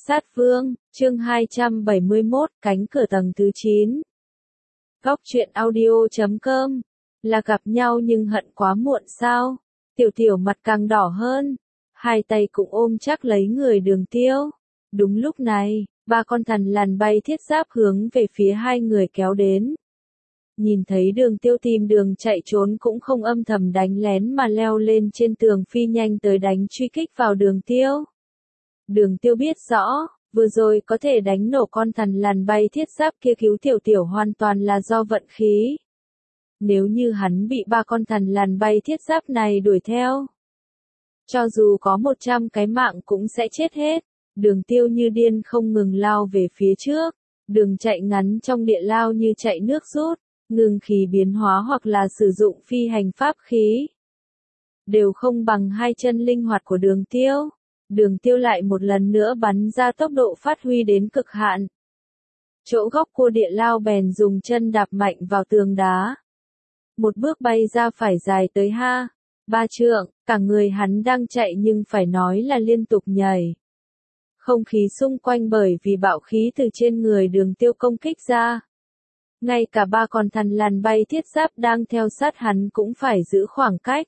Sát Vương, chương 271, cánh cửa tầng thứ 9. Góc truyện audio.com. Là gặp nhau nhưng hận quá muộn sao? Tiểu Tiểu mặt càng đỏ hơn, hai tay cũng ôm chắc lấy người Đường Tiêu. Đúng lúc này, ba con thằn lằn bay thiết giáp hướng về phía hai người kéo đến. Nhìn thấy Đường Tiêu tìm đường chạy trốn cũng không âm thầm đánh lén mà leo lên trên tường phi nhanh tới đánh truy kích vào Đường Tiêu. Đường Tiêu biết rõ, vừa rồi có thể đánh nổ con thằn lằn bay thiết giáp kia cứu Tiểu Tiểu hoàn toàn là do vận khí. Nếu như hắn bị ba con thằn lằn bay thiết giáp này đuổi theo, cho dù có 100 cái mạng cũng sẽ chết hết. Đường Tiêu như điên không ngừng lao về phía trước, đường chạy ngắn trong địa lao như chạy nước rút, ngưng khí biến hóa hoặc là sử dụng phi hành pháp khí, đều không bằng hai chân linh hoạt của Đường Tiêu. Đường Tiêu lại một lần nữa bắn ra tốc độ phát huy đến cực hạn. Chỗ góc cua địa lao bèn dùng chân đạp mạnh vào tường đá. Một bước bay ra phải dài tới 3 trượng, cả người hắn đang chạy nhưng phải nói là liên tục nhảy. Không khí xung quanh bởi vì bạo khí từ trên người Đường Tiêu công kích ra. Ngay cả ba con thằn lằn bay thiết giáp đang theo sát hắn cũng phải giữ khoảng cách.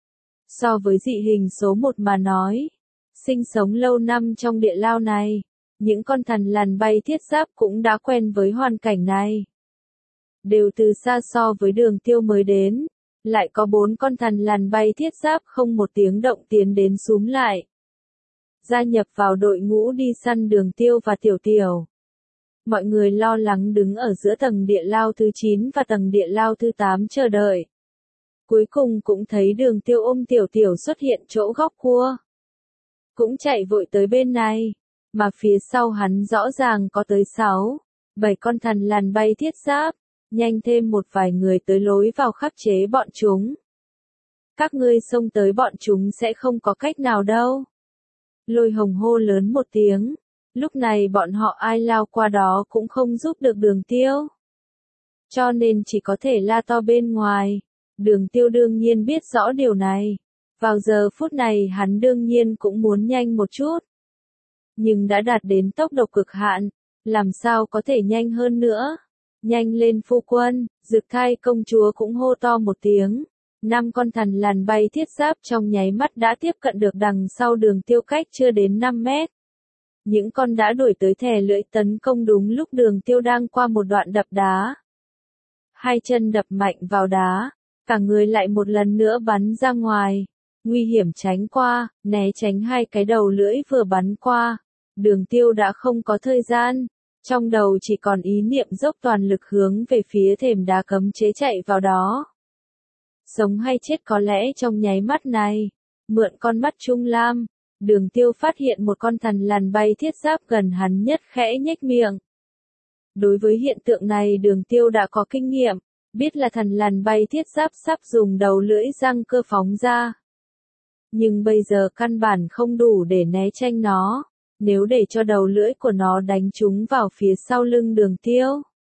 So với dị hình số 1 mà nói, sinh sống lâu năm trong địa lao này, những con thằn lằn bay thiết giáp cũng đã quen với hoàn cảnh này. Đều từ xa so với Đường Tiêu mới đến, lại có 4 con thằn lằn bay thiết giáp không một tiếng động tiến đến xúm lại. Gia nhập vào đội ngũ đi săn Đường Tiêu và Tiểu Tiểu. Mọi người lo lắng đứng ở giữa tầng địa lao thứ 9 và tầng địa lao thứ 8 chờ đợi. Cuối cùng cũng thấy Đường Tiêu ôm Tiểu Tiểu xuất hiện chỗ góc cua. Cũng chạy vội tới bên này, mà phía sau hắn rõ ràng có tới 7 con thằn lằn bay thiết giáp, nhanh thêm một vài người tới lối vào khắc chế bọn chúng. Các ngươi xông tới bọn chúng sẽ không có cách nào đâu. Lôi Hồng hô lớn một tiếng, lúc này bọn họ ai lao qua đó cũng không giúp được Đường Tiêu. Cho nên chỉ có thể la to bên ngoài. Đường Tiêu đương nhiên biết rõ điều này. Vào giờ phút này hắn đương nhiên cũng muốn nhanh một chút. Nhưng đã đạt đến tốc độ cực hạn, làm sao có thể nhanh hơn nữa. Nhanh lên phu quân, Dực Thai công chúa cũng hô to một tiếng. 5 con thằn lằn bay thiết giáp trong nháy mắt đã tiếp cận được đằng sau Đường Tiêu cách chưa đến 5 mét. Những con đã đuổi tới thè lưỡi tấn công đúng lúc Đường Tiêu đang qua một đoạn đập đá. Hai chân đập mạnh vào đá, cả người lại một lần nữa bắn ra ngoài. Nguy hiểm tránh qua, né tránh hai cái đầu lưỡi vừa bắn qua. Đường Tiêu đã không có thời gian, trong đầu chỉ còn ý niệm dốc toàn lực hướng về phía thềm đá cấm chế chạy vào đó. Sống hay chết có lẽ trong nháy mắt này, mượn con mắt trung lam, Đường Tiêu phát hiện một con thằn lằn bay thiết giáp gần hắn nhất khẽ nhếch miệng. Đối với hiện tượng này Đường Tiêu đã có kinh nghiệm, biết là thằn lằn bay thiết giáp sắp dùng đầu lưỡi răng cơ phóng ra. Nhưng bây giờ căn bản không đủ để né tránh nó, nếu để cho đầu lưỡi của nó đánh trúng vào phía sau lưng Đường Tiêu,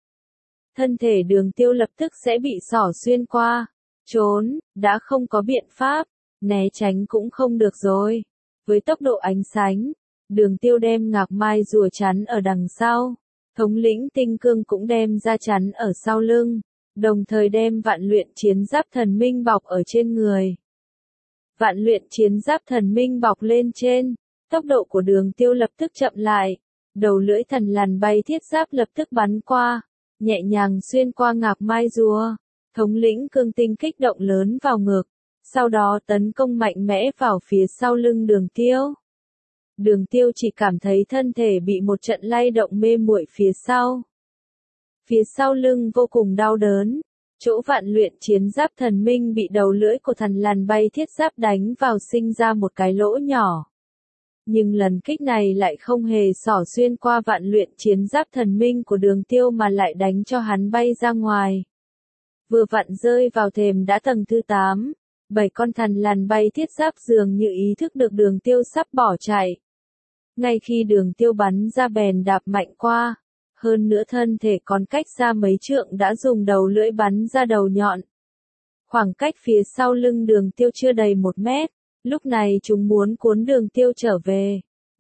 thân thể Đường Tiêu lập tức sẽ bị xỏ xuyên qua. Trốn, đã không có biện pháp, né tránh cũng không được rồi. Với tốc độ ánh sáng, Đường Tiêu đem Ngạc Mai rùa chắn ở đằng sau, thống lĩnh Tinh Cương cũng đem ra chắn ở sau lưng, đồng thời đem Vạn Luyện Chiến Giáp Thần Minh bọc ở trên người. Vạn Luyện Chiến Giáp Thần Minh bọc lên trên, tốc độ của Đường Tiêu lập tức chậm lại, đầu lưỡi thằn lằn bay thiết giáp lập tức bắn qua, nhẹ nhàng xuyên qua Ngạc Mai rùa. Thống lĩnh Cương Tinh kích động lớn vào ngực, sau đó tấn công mạnh mẽ vào phía sau lưng Đường Tiêu. Đường Tiêu chỉ cảm thấy thân thể bị một trận lay động mê muội phía sau. Phía sau lưng vô cùng đau đớn, chỗ Vạn Luyện Chiến Giáp Thần Minh bị đầu lưỡi của thằn lằn bay thiết giáp đánh vào sinh ra một cái lỗ nhỏ. Nhưng lần kích này lại không hề xỏ xuyên qua Vạn Luyện Chiến Giáp Thần Minh của Đường Tiêu mà lại đánh cho hắn bay ra ngoài. Vừa vặn rơi vào thềm đá tầng thứ 8, 7 con thằn lằn bay thiết giáp dường như ý thức được Đường Tiêu sắp bỏ chạy. Ngay khi Đường Tiêu bắn ra bèn đạp mạnh qua, hơn nữa thân thể còn cách xa mấy trượng đã dùng đầu lưỡi bắn ra đầu nhọn. Khoảng cách phía sau lưng Đường Tiêu chưa đầy 1 mét, lúc này chúng muốn cuốn Đường Tiêu trở về,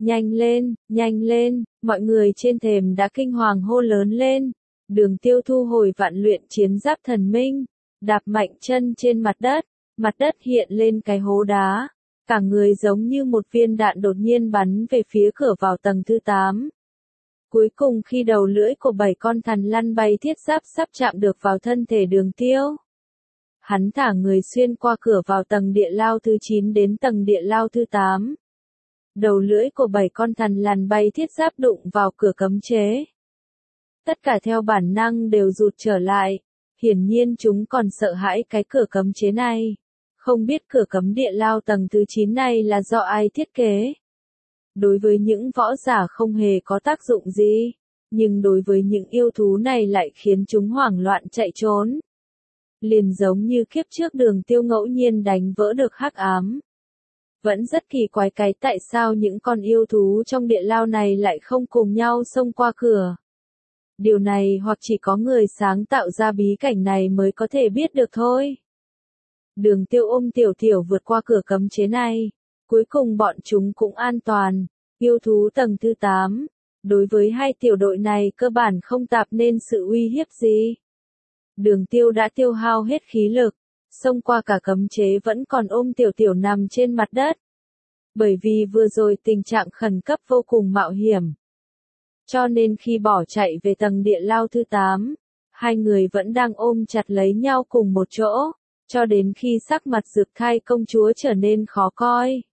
nhanh lên, mọi người trên thềm đã kinh hoàng hô lớn lên. Đường Tiêu thu hồi vạn luyện chiến giáp thần minh, đạp mạnh chân trên mặt đất hiện lên cái hố đá, cả người giống như một viên đạn đột nhiên bắn về phía cửa vào tầng thứ 8. Cuối cùng khi đầu lưỡi của 7 con thằn lằn bay thiết giáp sắp chạm được vào thân thể Đường Tiêu, hắn thả người xuyên qua cửa vào tầng địa lao thứ 9 đến tầng địa lao thứ 8. Đầu lưỡi của 7 con thằn lằn bay thiết giáp đụng vào cửa cấm chế. Tất cả theo bản năng đều rụt trở lại, hiển nhiên chúng còn sợ hãi cái cửa cấm chế này. Không biết cửa cấm địa lao tầng thứ 9 này là do ai thiết kế. Đối với những võ giả không hề có tác dụng gì, nhưng đối với những yêu thú này lại khiến chúng hoảng loạn chạy trốn. Liền giống như kiếp trước Đường Tiêu ngẫu nhiên đánh vỡ được hắc ám. Vẫn rất kỳ quái cái tại sao những con yêu thú trong địa lao này lại không cùng nhau xông qua cửa. Điều này hoặc chỉ có người sáng tạo ra bí cảnh này mới có thể biết được thôi. Đường Tiêu ôm Tiểu Tiểu vượt qua cửa cấm chế này. Cuối cùng bọn chúng cũng an toàn. Yêu thú tầng thứ 8. Đối với hai tiểu đội này cơ bản không tạo nên sự uy hiếp gì. Đường Tiêu đã tiêu hao hết khí lực. Xông qua cả cấm chế vẫn còn ôm Tiểu Tiểu nằm trên mặt đất. Bởi vì vừa rồi tình trạng khẩn cấp vô cùng mạo hiểm. Cho nên khi bỏ chạy về tầng địa lao thứ 8, hai người vẫn đang ôm chặt lấy nhau cùng một chỗ, cho đến khi sắc mặt Dược Thai công chúa trở nên khó coi.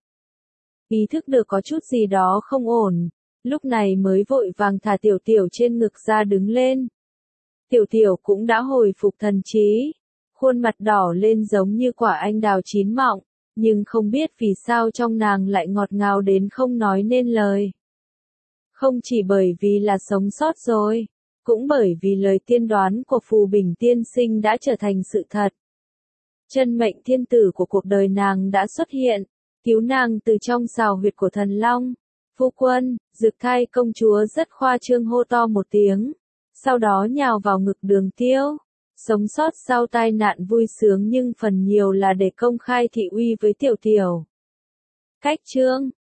Ý thức được có chút gì đó không ổn, lúc này mới vội vàng thả Tiểu Tiểu trên ngực ra đứng lên. Tiểu Tiểu cũng đã hồi phục thần trí, khuôn mặt đỏ lên giống như quả anh đào chín mọng, nhưng không biết vì sao trong nàng lại ngọt ngào đến không nói nên lời. Không chỉ bởi vì là sống sót rồi, cũng bởi vì lời tiên đoán của Phù Bình tiên sinh đã trở thành sự thật. Chân mệnh thiên tử của cuộc đời nàng đã xuất hiện, cứu nàng từ trong sào huyệt của thần long. Phu quân, Dược Thai công chúa rất khoa trương hô to một tiếng, sau đó nhào vào ngực Đường Tiêu. Sống sót sau tai nạn vui sướng nhưng phần nhiều là để công khai thị uy với Tiểu Tiểu. Cách chương